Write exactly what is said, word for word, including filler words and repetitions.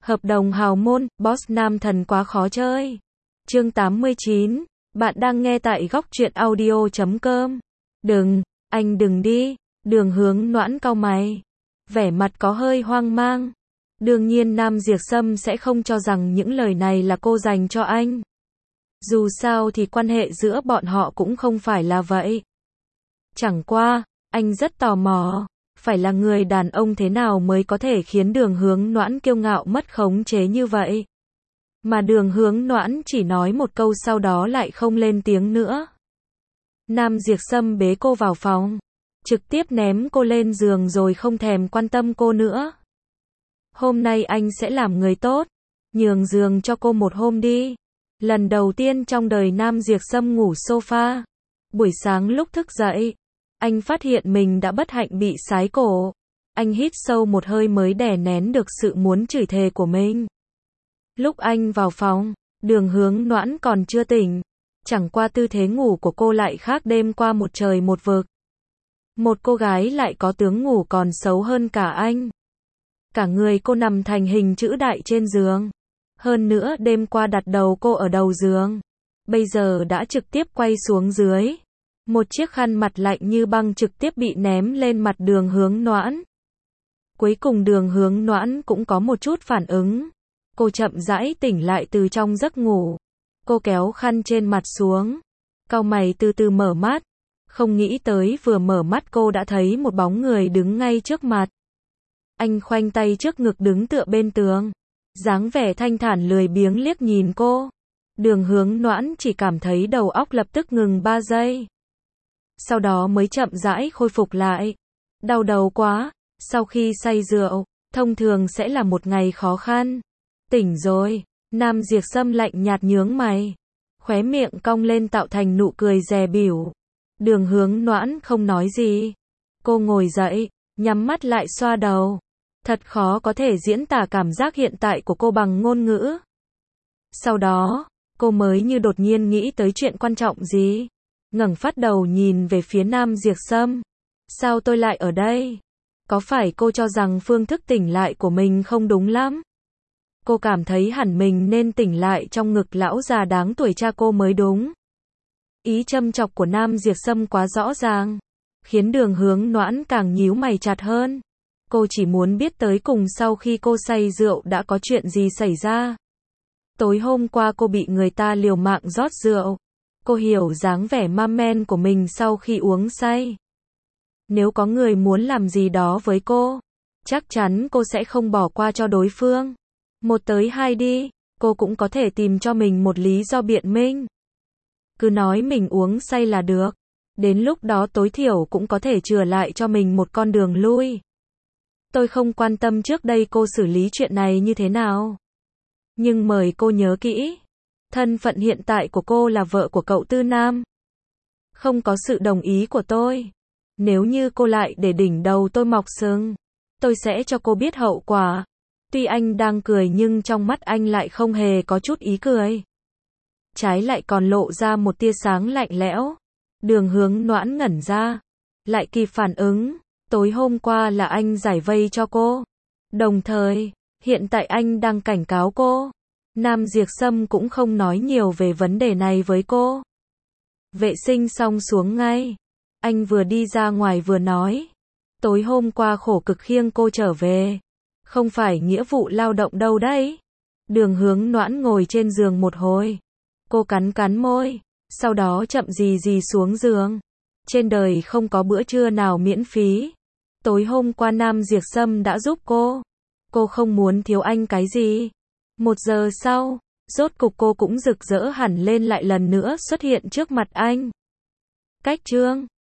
Hợp đồng hào môn, boss nam thần quá khó chơi. Chương tám mươi chín, bạn đang nghe tại góc truyện audio chấm com. Đừng, anh đừng đi. Đường Hướng Noãn cau mày, vẻ mặt có hơi hoang mang. Đương nhiên Nam Diệp Sâm sẽ không cho rằng những lời này là cô dành cho anh. Dù sao thì quan hệ giữa bọn họ cũng không phải là vậy. Chẳng qua, anh rất tò mò, phải là người đàn ông thế nào mới có thể khiến Đường Hướng Noãn kiêu ngạo mất khống chế như vậy. Mà Đường Hướng Noãn chỉ nói một câu sau đó lại không lên tiếng nữa. Nam Diệp Sâm bế cô vào phòng, trực tiếp ném cô lên giường rồi không thèm quan tâm cô nữa. Hôm nay anh sẽ làm người tốt, nhường giường cho cô một hôm đi. Lần đầu tiên trong đời Nam Diệp Sâm ngủ sofa. Buổi sáng lúc thức dậy, anh phát hiện mình đã bất hạnh bị sái cổ. Anh hít sâu một hơi mới đè nén được sự muốn chửi thề của mình. Lúc anh vào phòng, Đường Hướng Noãn còn chưa tỉnh. Chẳng qua tư thế ngủ của cô lại khác đêm qua một trời một vực. Một cô gái lại có tướng ngủ còn xấu hơn cả anh. Cả người cô nằm thành hình chữ đại trên giường. Hơn nữa đêm qua đặt đầu cô ở đầu giường, bây giờ đã trực tiếp quay xuống dưới. Một chiếc khăn mặt lạnh như băng trực tiếp bị ném lên mặt Đường Hướng Noãn. Cuối cùng Đường Hướng Noãn cũng có một chút phản ứng. Cô chậm rãi tỉnh lại từ trong giấc ngủ. Cô kéo khăn trên mặt xuống, cau mày từ từ mở mắt. Không nghĩ tới vừa mở mắt cô đã thấy một bóng người đứng ngay trước mặt. Anh khoanh tay trước ngực đứng tựa bên tường, dáng vẻ thanh thản lười biếng liếc nhìn cô. Đường Hướng Noãn chỉ cảm thấy đầu óc lập tức ngừng ba giây. Sau đó mới chậm rãi khôi phục lại. Đau đầu quá, sau khi say rượu, thông thường sẽ là một ngày khó khăn. Tỉnh rồi, Nam Diệp Sâm lạnh nhạt nhướng mày, khóe miệng cong lên tạo thành nụ cười dè bỉu. Đường Hướng Noãn không nói gì. Cô ngồi dậy, nhắm mắt lại xoa đầu. Thật khó có thể diễn tả cảm giác hiện tại của cô bằng ngôn ngữ. Sau đó, cô mới như đột nhiên nghĩ tới chuyện quan trọng gì. Ngẩng phát đầu nhìn về phía Nam Diệp Sâm. Sao tôi lại ở đây? Có phải cô cho rằng phương thức tỉnh lại của mình không đúng lắm? Cô cảm thấy hẳn mình nên tỉnh lại trong ngực lão già đáng tuổi cha cô mới đúng. Ý châm chọc của Nam Diệp Sâm quá rõ ràng, khiến Đường Hướng Noãn càng nhíu mày chặt hơn. Cô chỉ muốn biết tới cùng sau khi cô say rượu đã có chuyện gì xảy ra. Tối hôm qua cô bị người ta liều mạng rót rượu. Cô hiểu dáng vẻ ma men của mình sau khi uống say. Nếu có người muốn làm gì đó với cô, chắc chắn cô sẽ không bỏ qua cho đối phương. Một tới hai đi, cô cũng có thể tìm cho mình một lý do biện minh. Cứ nói mình uống say là được. Đến lúc đó tối thiểu cũng có thể chừa lại cho mình một con đường lui. Tôi không quan tâm trước đây cô xử lý chuyện này như thế nào. Nhưng mời cô nhớ kỹ. Thân phận hiện tại của cô là vợ của cậu Tư Nam. Không có sự đồng ý của tôi. Nếu như cô lại để đỉnh đầu tôi mọc sừng, tôi sẽ cho cô biết hậu quả. Tuy anh đang cười nhưng trong mắt anh lại không hề có chút ý cười. Trái lại còn lộ ra một tia sáng lạnh lẽo. Đường Hướng Noãn ngẩn ra, lại kịp phản ứng. Tối hôm qua là anh giải vây cho cô. Đồng thời, hiện tại anh đang cảnh cáo cô. Nam Diệp Sâm cũng không nói nhiều về vấn đề này với cô. Vệ sinh xong xuống ngay. Anh vừa đi ra ngoài vừa nói. Tối hôm qua khổ cực khiêng cô trở về. Không phải nghĩa vụ lao động đâu đấy. Đường Hướng Noãn ngồi trên giường một hồi. Cô cắn cắn môi. Sau đó chậm gì gì xuống giường. Trên đời không có bữa trưa nào miễn phí. Tối hôm qua Nam Diệp Sâm đã giúp cô. Cô không muốn thiếu anh cái gì. Một giờ sau, rốt cục cô cũng rực rỡ hẳn lên lại lần nữa xuất hiện trước mặt anh. Cách chương